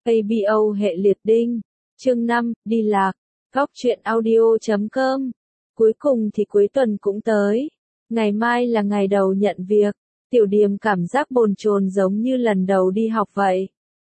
ABO hệ liệt đinh. Chương 5, đi lạc. Góc truyện audio.com. Cuối cùng thì cuối tuần cũng tới. Ngày mai là ngày đầu nhận việc. Tiểu Điềm cảm giác bồn chồn giống như lần đầu đi học vậy.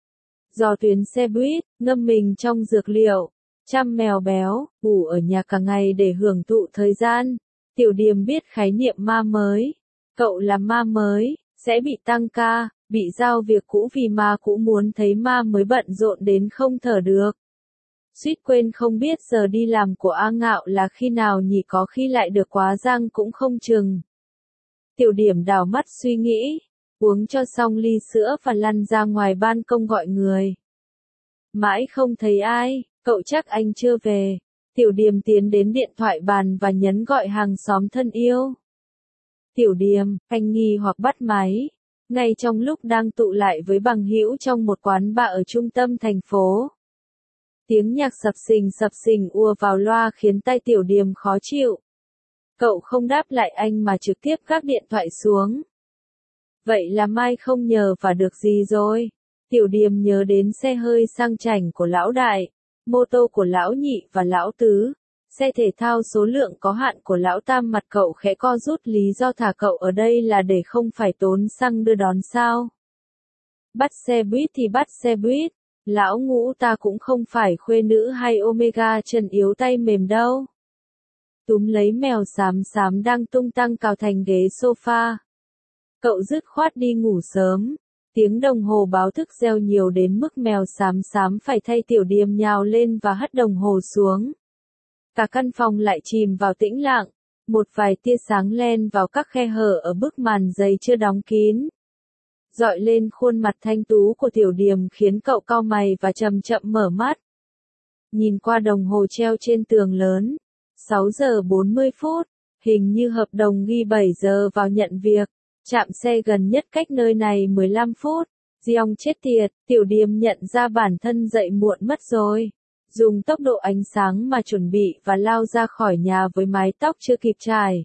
Dò tuyến xe buýt, ngâm mình trong dược liệu, chăm mèo béo, ngủ ở nhà cả ngày để hưởng thụ thời gian. Tiểu Điềm biết khái niệm ma mới. Cậu là ma mới, sẽ bị tăng ca, bị giao việc cũ vì ma cũ muốn thấy ma mới bận rộn đến không thở được. Suýt quên không biết giờ đi làm của A Ngạo là khi nào nhỉ, có khi lại được quá giang cũng không chừng. Tiểu Điềm đảo mắt suy nghĩ, uống cho xong ly sữa và lăn ra ngoài ban công gọi người. Mãi không thấy ai, cậu chắc anh chưa về. Tiểu Điềm tiến đến điện thoại bàn và nhấn gọi hàng xóm thân yêu. Tiểu Điềm, anh nghi hoặc bắt máy. Ngay trong lúc đang tụ lại với bằng hữu trong một quán bar ở trung tâm thành phố. Tiếng nhạc sập sình ùa vào loa khiến tai Tiểu Điềm khó chịu. Cậu không đáp lại anh mà trực tiếp gác điện thoại xuống. Vậy là mai không nhờ và được gì rồi? Tiểu Điềm nhớ đến xe hơi sang chảnh của lão đại, mô tô của lão nhị và lão tứ, xe thể thao số lượng có hạn của lão tam. Mặt cậu khẽ co rút, lý do thả cậu ở đây là để không phải tốn xăng đưa đón sao? Bắt xe buýt thì bắt xe buýt, lão ngũ ta cũng không phải khuê nữ hay Omega chân yếu tay mềm đâu. Túm lấy mèo xám xám đang tung tăng cào thành ghế sofa. Cậu dứt khoát đi ngủ sớm. Tiếng đồng hồ báo thức reo nhiều đến mức mèo xám xám phải thay Tiểu Điềm nhào lên và hất đồng hồ xuống. Cả căn phòng lại chìm vào tĩnh lặng, một vài tia sáng len vào các khe hở ở bức màn giấy chưa đóng kín. Dọi lên khuôn mặt thanh tú của Tiểu Điềm khiến cậu cau mày và chậm chậm mở mắt. Nhìn qua đồng hồ treo trên tường lớn, 6 giờ 40 phút, hình như hợp đồng ghi 7 giờ vào nhận việc. Trạm xe gần nhất cách nơi này 15 phút. Giong chết tiệt, Tiểu Điềm nhận ra bản thân dậy muộn mất rồi. Dùng tốc độ ánh sáng mà chuẩn bị và lao ra khỏi nhà với mái tóc chưa kịp chải.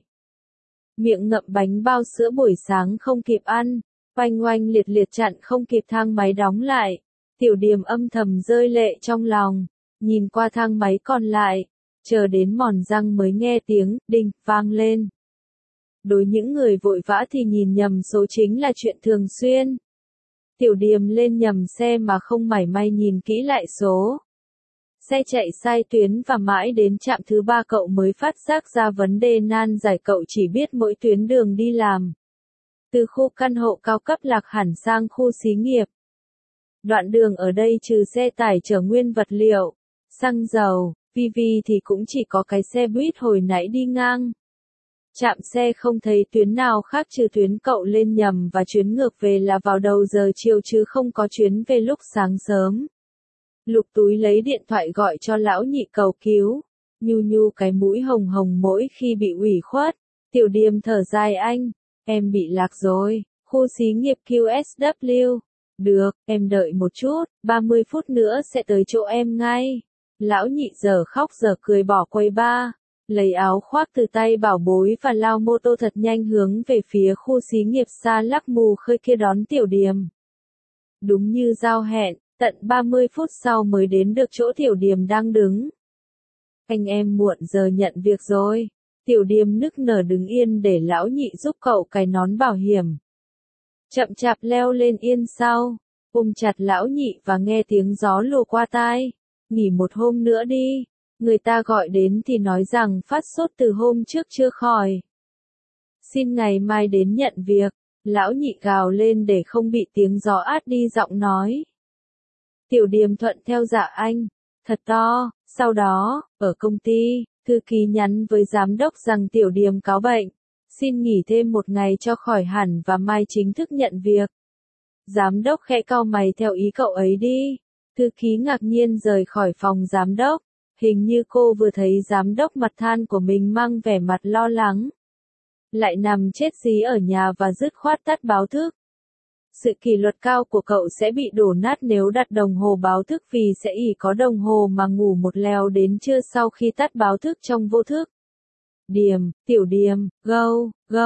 Miệng ngậm bánh bao sữa buổi sáng không kịp ăn, oanh oanh liệt liệt chặn không kịp thang máy đóng lại. Tiểu Điềm âm thầm rơi lệ trong lòng, nhìn qua thang máy còn lại, chờ đến mòn răng mới nghe tiếng đinh vang lên. Đối những người vội vã thì nhìn nhầm số chính là chuyện thường xuyên. Tiểu Điềm lên nhầm xe mà không mảy may nhìn kỹ lại số. Xe chạy sai tuyến và mãi đến trạm thứ 3 cậu mới phát giác ra vấn đề nan giải. Cậu chỉ biết mỗi tuyến đường đi làm. Từ khu căn hộ cao cấp lạc hẳn sang khu xí nghiệp. Đoạn đường ở đây trừ xe tải chở nguyên vật liệu, xăng dầu, PV thì cũng chỉ có cái xe buýt hồi nãy đi ngang. Trạm xe không thấy tuyến nào khác trừ tuyến cậu lên nhầm và chuyến ngược về là vào đầu giờ chiều chứ không có chuyến về lúc sáng sớm. Lục túi lấy điện thoại gọi cho lão nhị cầu cứu. Nhu cái mũi hồng hồng mỗi khi bị ủy khuất. Tiểu Điềm thở dài anh. Em bị lạc rồi. Khu xí nghiệp QSW. Được, em đợi một chút, 30 phút nữa sẽ tới chỗ em ngay. Lão nhị giờ khóc giờ cười bỏ quầy bar. Lấy áo khoác từ tay bảo bối và lao mô tô thật nhanh hướng về phía khu xí nghiệp xa lắc mù khơi kia đón Tiểu Điềm. Đúng như giao hẹn, tận 30 phút sau mới đến được chỗ Tiểu Điềm đang đứng. Anh em muộn giờ nhận việc rồi. Tiểu Điềm nức nở đứng yên để lão nhị giúp cậu cài nón bảo hiểm. Chậm chạp leo lên yên sau, ôm chặt lão nhị và nghe tiếng gió lùa qua tai. Nghỉ một hôm nữa đi. Người ta gọi đến thì nói rằng phát sốt từ hôm trước chưa khỏi. Xin ngày mai đến nhận việc. Lão nhị gào lên để không bị tiếng gió át đi giọng nói. Tiểu Điềm thuận theo dạ anh. Thật to. Sau đó, ở công ty, thư ký nhắn với giám đốc rằng Tiểu Điềm cáo bệnh. Xin nghỉ thêm một ngày cho khỏi hẳn và mai chính thức nhận việc. Giám đốc khẽ cau mày theo ý cậu ấy đi. Thư ký ngạc nhiên rời khỏi phòng giám đốc. Hình như cô vừa thấy giám đốc mặt than của mình mang vẻ mặt lo lắng. Lại nằm chết dí ở nhà và dứt khoát tắt báo thức. Sự kỷ luật cao của cậu sẽ bị đổ nát nếu đặt đồng hồ báo thức vì sẽ ỷ có đồng hồ mà ngủ một lèo đến trưa sau khi tắt báo thức trong vô thức. Điềm, Tiểu Điềm, go.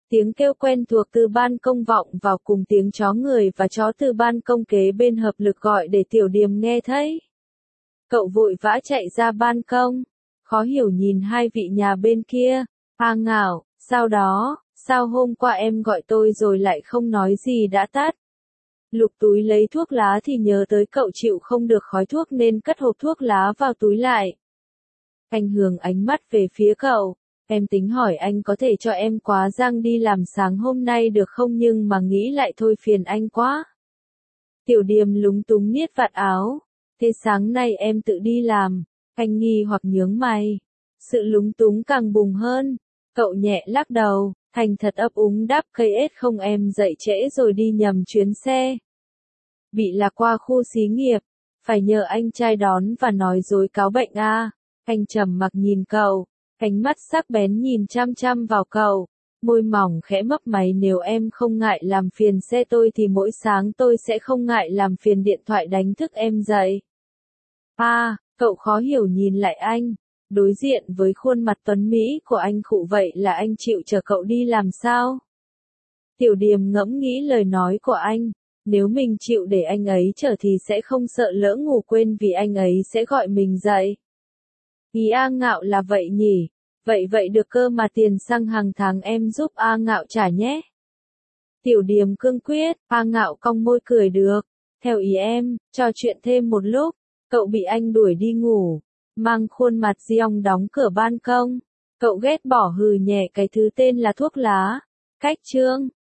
Tiếng kêu quen thuộc từ ban công vọng vào cùng tiếng chó người và chó từ ban công kế bên hợp lực gọi để Tiểu Điềm nghe thấy. Cậu vội vã chạy ra ban công, khó hiểu nhìn hai vị nhà bên kia. A Ngạo, sao đó, sao hôm qua em gọi tôi rồi lại không nói gì đã tắt? Lục túi lấy thuốc lá thì nhớ tới cậu chịu không được khói thuốc nên cất hộp thuốc lá vào túi lại. Anh hướng ánh mắt về phía cậu. Em tính hỏi anh có thể cho em quá giang đi làm sáng hôm nay được không nhưng mà nghĩ lại thôi phiền anh quá. Tiểu Điềm lúng túng niết vạt áo. Thế sáng nay em tự đi làm. Anh nghi hoặc nhướng mày. Sự lúng túng càng bùng hơn. Cậu nhẹ lắc đầu, thành thật ấp úng đáp KS không em dậy trễ rồi đi nhầm chuyến xe. Bị lạc qua khu xí nghiệp. Phải nhờ anh trai đón và nói dối cáo bệnh à. Anh trầm mặc nhìn cậu. Ánh mắt sắc bén nhìn chăm chăm vào cậu, môi mỏng khẽ mấp máy nếu em không ngại làm phiền xe tôi thì mỗi sáng tôi sẽ không ngại làm phiền điện thoại đánh thức em dậy. Cậu khó hiểu nhìn lại anh, đối diện với khuôn mặt tuấn Mỹ của anh khụ vậy là anh chịu chở cậu đi làm sao? Tiểu Điềm ngẫm nghĩ lời nói của anh, nếu mình chịu để anh ấy chở thì sẽ không sợ lỡ ngủ quên vì anh ấy sẽ gọi mình dậy. Ý A Ngạo là vậy nhỉ, vậy được cơ mà tiền xăng hàng tháng em giúp A Ngạo trả nhé. Tiểu Điềm cương quyết, A Ngạo cong môi cười được, theo ý em, trò chuyện thêm một lúc, cậu bị anh đuổi đi ngủ, mang khuôn mặt giong đóng cửa ban công, cậu ghét bỏ hừ nhẹ cái thứ tên là thuốc lá, cách chương.